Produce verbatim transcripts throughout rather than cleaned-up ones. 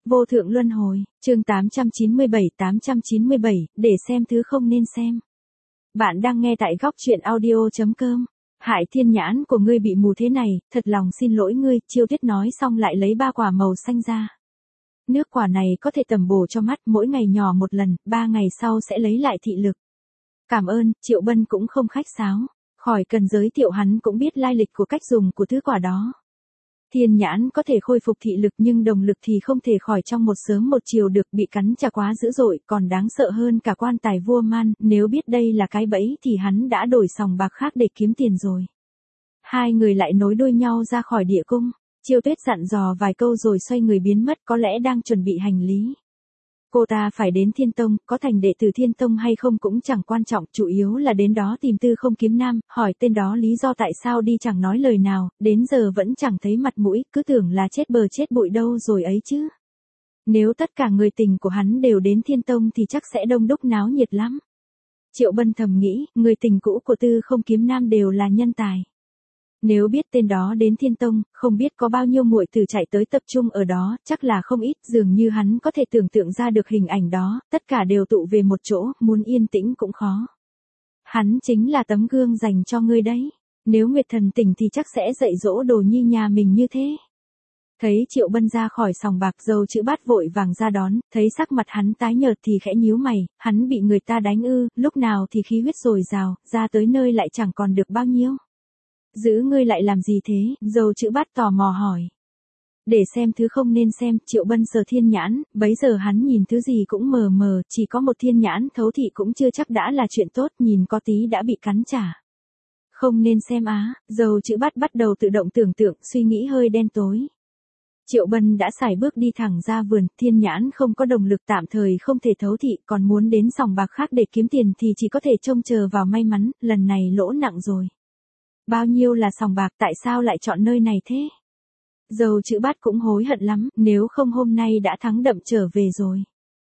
Vô thượng luân hồi, chương tám trăm chín mươi bảy tám trăm chín mươi bảy, để xem thứ không nên xem. Bạn đang nghe tại góc truyện audio chấm com. Hại thiên nhãn của ngươi bị mù thế này, thật lòng xin lỗi ngươi, Chiêu Tuyết nói xong lại lấy ba quả màu xanh ra. Nước quả này có thể tẩm bổ cho mắt, mỗi ngày nhỏ một lần, ba ngày sau sẽ lấy lại thị lực. Cảm ơn, Triệu Bân cũng không khách sáo, khỏi cần giới thiệu hắn cũng biết lai lịch của cách dùng của thứ quả đó. Thiên nhãn có thể khôi phục thị lực nhưng đồng lực thì không thể khỏi trong một sớm một chiều được, bị cắn chà quá dữ dội, còn đáng sợ hơn cả quan tài vua Man, nếu biết đây là cái bẫy thì hắn đã đổi sòng bạc khác để kiếm tiền rồi. Hai người lại nối đuôi nhau ra khỏi địa cung, Chiêu Tuyết dặn dò vài câu rồi xoay người biến mất, có lẽ đang chuẩn bị hành lý. Cô ta phải đến Thiên Tông, có thành đệ tử Thiên Tông hay không cũng chẳng quan trọng, chủ yếu là đến đó tìm Tư Không Kiếm Nam, hỏi tên đó lý do tại sao đi chẳng nói lời nào, đến giờ vẫn chẳng thấy mặt mũi, cứ tưởng là chết bờ chết bụi đâu rồi ấy chứ. Nếu tất cả người tình của hắn đều đến Thiên Tông thì chắc sẽ đông đúc náo nhiệt lắm. Triệu Bân thầm nghĩ, người tình cũ của Tư Không Kiếm Nam đều là nhân tài. Nếu biết tên đó đến Thiên Tông, không biết có bao nhiêu muội tử chạy tới tập trung ở đó, chắc là không ít, dường như hắn có thể tưởng tượng ra được hình ảnh đó, tất cả đều tụ về một chỗ, muốn yên tĩnh cũng khó. Hắn chính là tấm gương dành cho ngươi đấy, nếu Nguyệt Thần tỉnh thì chắc sẽ dạy dỗ đồ nhi nhà mình như thế. Thấy Triệu Bân ra khỏi sòng bạc, Dâu Chữ Bát vội vàng ra đón, thấy sắc mặt hắn tái nhợt thì khẽ nhíu mày, hắn bị người ta đánh ư, lúc nào thì khí huyết dồi dào, ra tới nơi lại chẳng còn được bao nhiêu. Giữ ngươi lại làm gì thế? Dâu Chữ Bát tò mò hỏi. Để xem thứ không nên xem, Triệu Bân sờ thiên nhãn, bấy giờ hắn nhìn thứ gì cũng mờ mờ, chỉ có một thiên nhãn thấu thị cũng chưa chắc đã là chuyện tốt, nhìn có tí đã bị cắn trả. Không nên xem á, Dâu Chữ Bát bắt đầu tự động tưởng tượng, suy nghĩ hơi đen tối. Triệu Bân đã sải bước đi thẳng ra vườn, thiên nhãn không có động lực tạm thời không thể thấu thị, còn muốn đến sòng bạc khác để kiếm tiền thì chỉ có thể trông chờ vào may mắn, lần này lỗ nặng rồi. Bao nhiêu là sòng bạc, tại sao lại chọn nơi này thế? Dâu Chữ Bát cũng hối hận lắm, nếu không hôm nay đã thắng đậm trở về rồi.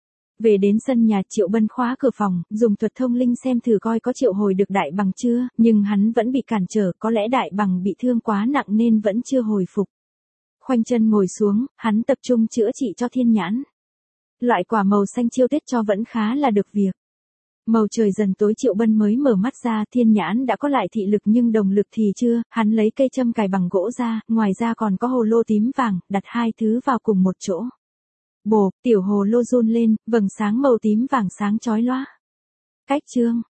Về đến sân nhà, Triệu Bân khóa cửa phòng, dùng thuật thông linh xem thử coi có triệu hồi được Đại Bằng chưa, nhưng hắn vẫn bị cản trở, có lẽ Đại Bằng bị thương quá nặng nên vẫn chưa hồi phục. Khoanh chân ngồi xuống, hắn tập trung chữa trị cho thiên nhãn. Loại quả màu xanh Chiêu Tuyết cho vẫn khá là được việc. Màu trời dần tối, Triệu Bân mới mở mắt ra, thiên nhãn đã có lại thị lực nhưng đồng lực thì chưa, hắn lấy cây châm cài bằng gỗ ra, ngoài ra còn có hồ lô tím vàng, đặt hai thứ vào cùng một chỗ. Bồ, tiểu hồ lô run lên, vầng sáng màu tím vàng sáng chói loá. Cách chương,